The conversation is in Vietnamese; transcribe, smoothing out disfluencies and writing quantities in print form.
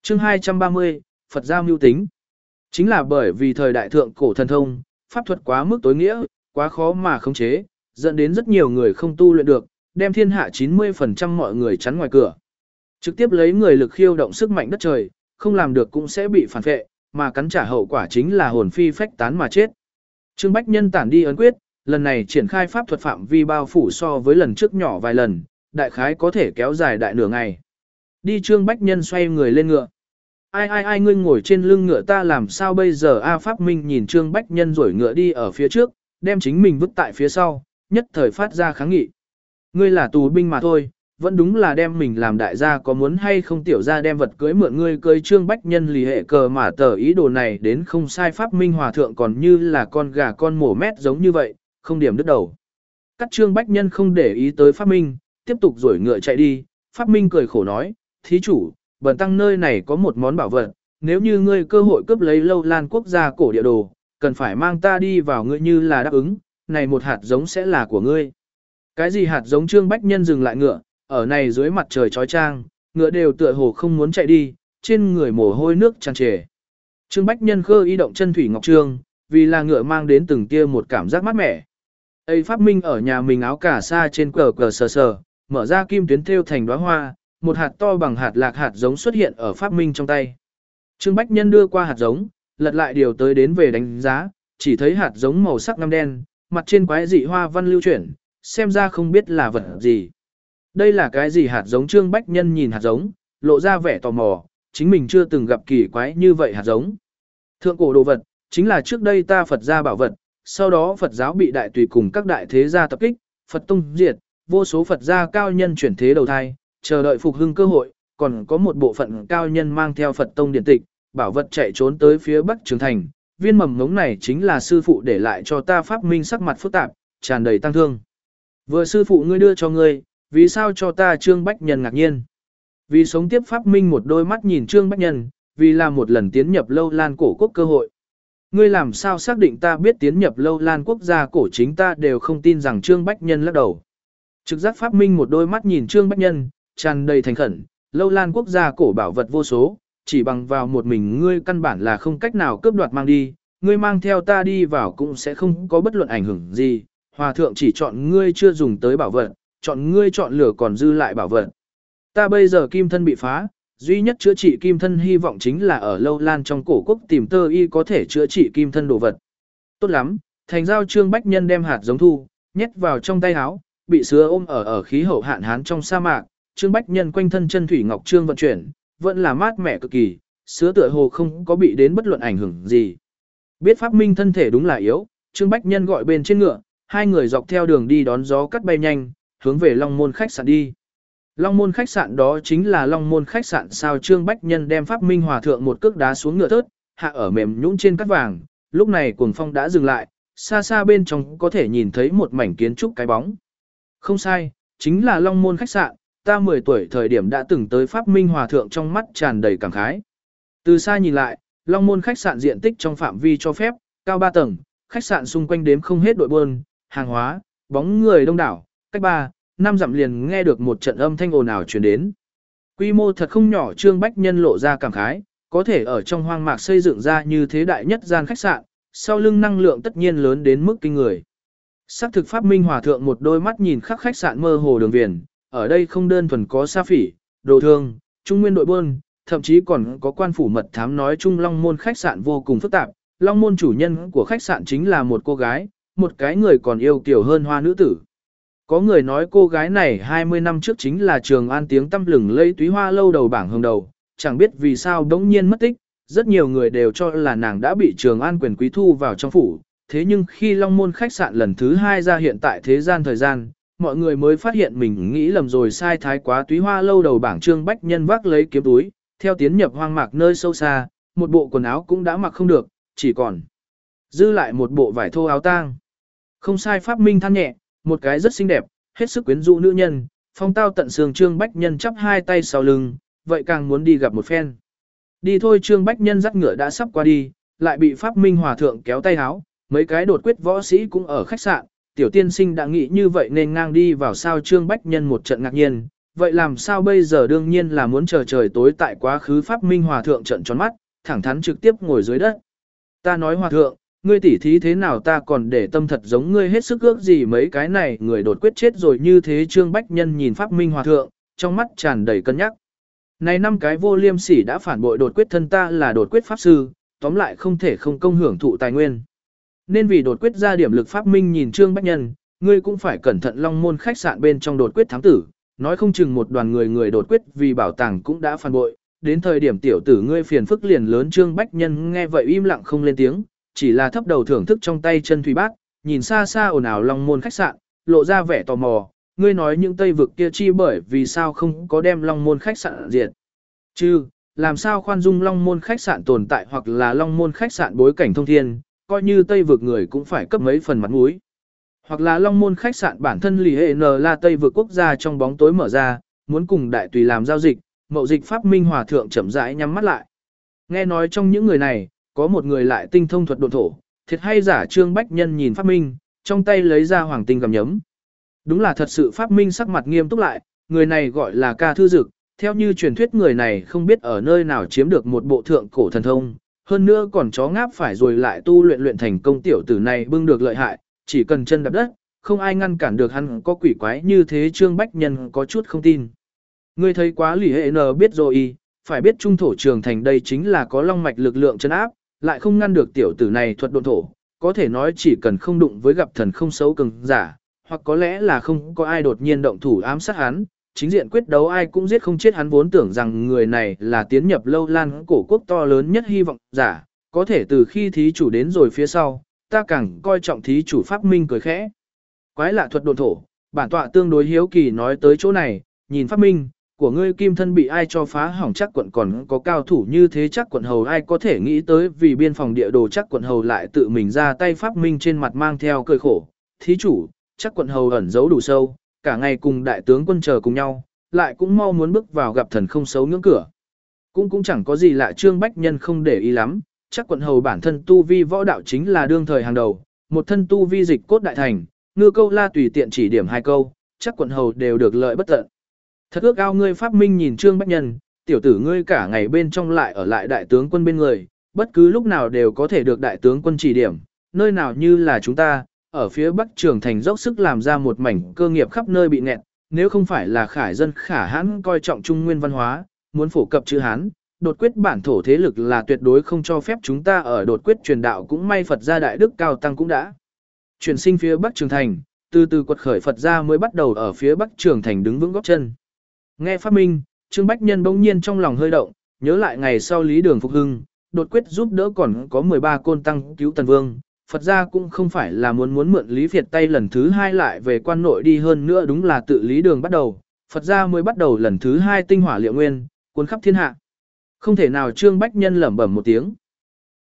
Chương 230, Phật gia mưu tính. Chính là bởi vì thời đại thượng cổ thần thông, pháp thuật quá mức tối nghĩa, quá khó mà khống chế, dẫn đến rất nhiều người không tu luyện được, đem thiên hạ 90% mọi người chắn ngoài cửa. Trực tiếp lấy người lực khiêu động sức mạnh đất trời, không làm được cũng sẽ bị phản vệ, mà cắn trả hậu quả chính là hồn phi phách tán mà chết. Trương Bách Nhân tản đi ấn quyết, lần này triển khai pháp thuật phạm vi bao phủ so với lần trước nhỏ vài lần, đại khái có thể kéo dài đại nửa ngày. Đi Trương Bách Nhân xoay người lên ngựa. Ai ngươi ngồi trên lưng ngựa ta làm sao bây giờ A Pháp Minh nhìn Trương Bách Nhân rồi ngựa đi ở phía trước, đem chính mình vứt tại phía sau, nhất thời phát ra kháng nghị. Ngươi là tù binh mà thôi, vẫn đúng là đem mình làm đại gia có muốn hay không tiểu gia đem vật cưới mượn ngươi cưới Trương Bách Nhân lì hệ cờ mà tờ ý đồ này đến không sai. Pháp Minh hòa thượng còn như là con gà con mổ mét giống như vậy, không điểm đứt đầu. Cắt Trương Bách Nhân không để ý tới Pháp Minh, tiếp tục rổi ngựa chạy đi. Pháp Minh cười khổ nói, thí chủ, bần tăng nơi này có một món bảo vật, nếu như ngươi cơ hội cướp lấy Lâu Lan quốc gia cổ địa đồ, cần phải mang ta đi vào ngươi như là đáp ứng, này một hạt giống sẽ là của ngươi. Cái gì hạt giống? Trương Bách Nhân dừng lại ngựa, ở này dưới mặt trời chói chang, ngựa đều tựa hồ không muốn chạy đi, trên người mồ hôi nước tràn trề. Trương Bách Nhân khơ y động chân thủy ngọc trương, vì là ngựa mang đến từng tia một cảm giác mát mẻ. Ây Pháp Minh ở nhà mình áo cà sa trên cờ sờ sờ, mở ra kim tuyến thêu thành đóa hoa, một hạt to bằng hạt lạc hạt giống xuất hiện ở Pháp Minh trong tay. Trương Bách Nhân đưa qua hạt giống, lật lại điều tới đến về đánh giá, chỉ thấy hạt giống màu sắc ngăm đen, mặt trên quái dị hoa văn lưu chuyển, xem ra không biết là vật gì. Đây là cái gì hạt giống? Trương Bách Nhân nhìn hạt giống, lộ ra vẻ tò mò, chính mình chưa từng gặp kỳ quái như vậy hạt giống. Thượng cổ đồ vật, chính là trước đây ta Phật gia bảo vật, sau đó Phật giáo bị đại tùy cùng các đại thế gia tập kích, Phật tông diệt, vô số Phật gia cao nhân chuyển thế đầu thai, chờ đợi phục hưng cơ hội, còn có một bộ phận cao nhân mang theo Phật tông điện tịch, bảo vật chạy trốn tới phía Bắc Trường Thành. Viên mầm ngống này chính là sư phụ để lại cho ta. Pháp Minh sắc mặt phức tạp, tràn đầy tăng thương. Vừa sư phụ ngươi đưa cho ngươi, vì sao cho ta? Trương Bách Nhân ngạc nhiên. Vì sống tiếp. Pháp Minh một đôi mắt nhìn Trương Bách Nhân, vì là một lần tiến nhập Lâu Lan cổ quốc cơ hội. Ngươi làm sao xác định ta biết tiến nhập Lâu Lan quốc gia cổ? Chính ta đều không tin rằng. Trương Bách Nhân lắc đầu. Trực giác. Pháp Minh một đôi mắt nhìn Trương Bách Nhân, tràn đầy thành khẩn. Lâu Lan quốc gia cổ bảo vật vô số, chỉ bằng vào một mình ngươi căn bản là không cách nào cướp đoạt mang đi, ngươi mang theo ta đi vào cũng sẽ không có bất luận ảnh hưởng gì. Hòa thượng chỉ chọn ngươi chưa dùng tới bảo vật, chọn ngươi chọn lửa còn dư lại bảo vật. Ta bây giờ kim thân bị phá, duy nhất chữa trị kim thân hy vọng chính là ở Lâu Lan trong cổ quốc tìm tơ y có thể chữa trị kim thân đồ vật. Tốt lắm, thành giao. Trương Bách Nhân đem hạt giống thu, nhét vào trong tay áo, bị sứa ôm ở khí hậu hạn hán trong sa mạc. Trương Bách Nhân quanh thân chân thủy ngọc trương vận chuyển, vẫn là mát mẻ cực kỳ, sứa tựa hồ không có bị đến bất luận ảnh hưởng gì. Biết Pháp Minh thân thể đúng là yếu, Trương Bách Nhân gọi bên trên ngựa, hai người dọc theo đường đi đón gió cắt bay nhanh, hướng về Long Môn khách sạn đi. Long Môn khách sạn đó chính là Long Môn khách sạn sao? Trương Bách Nhân đem Pháp Minh hòa thượng một cước đá xuống ngựa thớt, hạ ở mềm nhũn trên cát vàng. Lúc này cuồng phong đã dừng lại, xa xa bên trong có thể nhìn thấy một mảnh kiến trúc cái bóng. Không sai, chính là Long Môn khách sạn. Ta 10 tuổi thời điểm đã từng tới. Pháp Minh hòa thượng trong mắt tràn đầy cảm khái. Từ xa nhìn lại, Long Môn khách sạn diện tích trong phạm vi cho phép, cao 3 tầng, khách sạn xung quanh đếm không hết đội buôn, hàng hóa, bóng người đông đảo, cách 3-5 dặm liền nghe được một trận âm thanh ồn ào truyền đến. Quy mô thật không nhỏ. Trương Bách Nhân lộ ra cảm khái, có thể ở trong hoang mạc xây dựng ra như thế đại nhất gian khách sạn, sau lưng năng lượng tất nhiên lớn đến mức kinh người. Sắc thực. Pháp Minh hòa thượng một đôi mắt nhìn khắc khách sạn mơ hồ đường viền, ở đây không đơn thuần có sa phỉ, đồ thương, trung nguyên đội buôn, thậm chí còn có quan phủ mật thám. Nói chung Long Môn khách sạn vô cùng phức tạp. Long Môn chủ nhân của khách sạn chính là một cô gái, một cái người còn yêu kiều hơn hoa nữ tử. Có người nói cô gái này 20 năm trước chính là Trường An tiếng tăm lừng lẫy túy hoa lâu đầu bảng hương đầu, chẳng biết vì sao đống nhiên mất tích, rất nhiều người đều cho là nàng đã bị Trường An quyền quý thu vào trong phủ. Thế nhưng khi Long Môn khách sạn lần thứ 2 ra hiện tại thế gian thời gian, mọi người mới phát hiện mình nghĩ lầm rồi, sai thái quá. Túy hoa lâu đầu bảng. Trương Bách Nhân vác lấy kiếm túi, theo tiến nhập hoang mạc nơi sâu xa, một bộ quần áo cũng đã mặc không được, chỉ còn dư lại một bộ vải thô áo tang. Không sai. Pháp Minh than nhẹ, một cái rất xinh đẹp, hết sức quyến rũ nữ nhân, phong tao tận xương. Trương Bách Nhân chắp hai tay sau lưng, vậy càng muốn đi gặp một phen. Đi thôi. Trương Bách Nhân dắt ngựa đã sắp qua đi, lại bị Pháp Minh hòa thượng kéo tay áo. Mấy cái đột quyết võ sĩ cũng ở khách sạn, tiểu tiên sinh đã nghĩ như vậy nên ngang đi vào sao? Trương Bách Nhân một trận ngạc nhiên, vậy làm sao bây giờ? Đương nhiên là muốn chờ trời tối tại quá khứ. Pháp Minh Hòa thượng trợn tròn mắt, thẳng thắn trực tiếp ngồi dưới đất. Ta nói Hòa thượng, ngươi tỉ thí thế nào ta còn để tâm thật giống ngươi hết sức ước gì mấy cái này người đột quyết chết rồi như thế. Trương Bách Nhân nhìn Pháp Minh Hòa thượng, trong mắt tràn đầy cân nhắc. Này 5 cái vô liêm sỉ đã phản bội đột quyết thân ta là đột quyết pháp sư, tóm lại không thể không công hưởng thụ tài nguyên. Nên vì đột quyết ra điểm lực. Pháp Minh nhìn Trương Bách Nhân, ngươi cũng phải cẩn thận Long Môn khách sạn bên trong đột quyết thám tử, nói không chừng một đoàn người đột quyết vì bảo tàng cũng đã phản bội, đến thời điểm tiểu tử ngươi phiền phức liền lớn. Trương Bách Nhân nghe vậy im lặng không lên tiếng, chỉ là thấp đầu thưởng thức trong tay chân thủy bát, nhìn xa xa ồn ào Long Môn khách sạn, lộ ra vẻ tò mò. Ngươi nói những Tây vực kia chi bởi vì sao không có đem Long Môn khách sạn diệt? Chứ, làm sao khoan dung Long Môn khách sạn tồn tại hoặc là Long Môn khách sạn bối cảnh thông thiên, coi như Tây vực người cũng phải cấp mấy phần mặt mũi. Hoặc là Long Môn khách sạn bản thân lì hệ n là Tây vực quốc gia trong bóng tối mở ra, muốn cùng đại tùy làm giao dịch. Mậu dịch Pháp Minh Hòa thượng chậm rãi nhắm mắt lại. Nghe nói trong những người này, có một người lại tinh thông thuật độn thổ, thiệt hay giả? Trương Bách Nhân nhìn Pháp Minh, trong tay lấy ra hoàng tinh gầm nhấm. Đúng là thật sự. Pháp Minh sắc mặt nghiêm túc lại, người này gọi là Ca Thư Dực, theo như truyền thuyết người này không biết ở nơi nào chiếm được một bộ thượng cổ thần thông, hơn nữa còn chó ngáp phải rồi lại tu luyện thành công. Tiểu tử này bưng được lợi hại, chỉ cần chân đạp đất, không ai ngăn cản được hắn. Có quỷ quái như thế? Trương Bách Nhân có chút không tin. Ngươi thấy quá lì hệ n biết rồi, phải biết trung thổ trường thành đây chính là có long mạch lực lượng chân áp, lại không ngăn được tiểu tử này thuật độn thổ, có thể nói chỉ cần không đụng với gặp thần không xấu cường giả, hoặc có lẽ là không có ai đột nhiên động thủ ám sát hắn, chính diện quyết đấu ai cũng giết không chết hắn. Vốn tưởng rằng người này là tiến nhập Lâu Lan cổ quốc to lớn nhất hy vọng giả, có thể từ khi thí chủ đến rồi phía sau, ta càng coi trọng thí chủ. Pháp Minh cười khẽ. Quái lạ thuật độn thổ, bản tọa tương đối hiếu kỳ. Nói tới chỗ này, nhìn Pháp Minh, của ngươi kim thân bị ai cho phá hỏng? Chắc quận còn có cao thủ như thế? Chắc quận hầu ai có thể nghĩ tới vì biên phòng địa đồ Chắc quận hầu lại tự mình ra tay? Pháp Minh trên mặt mang theo cười khổ. Thí chủ, Chắc quận hầu ẩn giấu đủ sâu, cả ngày cùng đại tướng quân chờ cùng nhau, lại cũng mau muốn bước vào gặp thần không xấu ngưỡng cửa. Cũng chẳng có gì lạ. Trương Bách Nhân không để ý lắm, Chắc quận hầu bản thân tu vi võ đạo chính là đương thời hàng đầu, một thân tu vi dịch cốt đại thành, ngư câu la tùy tiện chỉ điểm 2 câu, Chắc quận hầu đều được lợi bất tận. Thật ước ao ngươi. Pháp Minh nhìn Trương Bách Nhân, tiểu tử ngươi cả ngày bên trong lại ở lại đại tướng quân bên người, bất cứ lúc nào đều có thể được đại tướng quân chỉ điểm, nơi nào như là chúng ta, ở phía Bắc Trường Thành dốc sức làm ra một mảnh cơ nghiệp khắp nơi bị nghẹn. Nếu không phải là khải dân khả hãn coi trọng trung nguyên văn hóa, muốn phổ cập chữ Hán, đột quyết bản thổ thế lực là tuyệt đối không cho phép chúng ta ở đột quyết truyền đạo. Cũng may Phật gia đại đức cao tăng cũng đã chuyển sinh phía Bắc Trường Thành, từ từ quật khởi Phật gia mới bắt đầu ở phía Bắc Trường Thành đứng vững gót chân. Nghe Pháp Minh, Trương Bách Nhân bỗng nhiên trong lòng hơi động, nhớ lại ngày sau Lý Đường phục hưng, đột quyết giúp đỡ còn có 13 côn tăng cứu Tần Vương. Phật gia cũng không phải là muốn mượn Lý Việt tay lần thứ 2 lại về quan nội đi, hơn nữa đúng là tự Lý Đường bắt đầu, Phật gia mới bắt đầu lần thứ 2 tinh hỏa liệu nguyên, cuốn khắp thiên hạ. Không thể nào. Trương Bách Nhân lẩm bẩm một tiếng.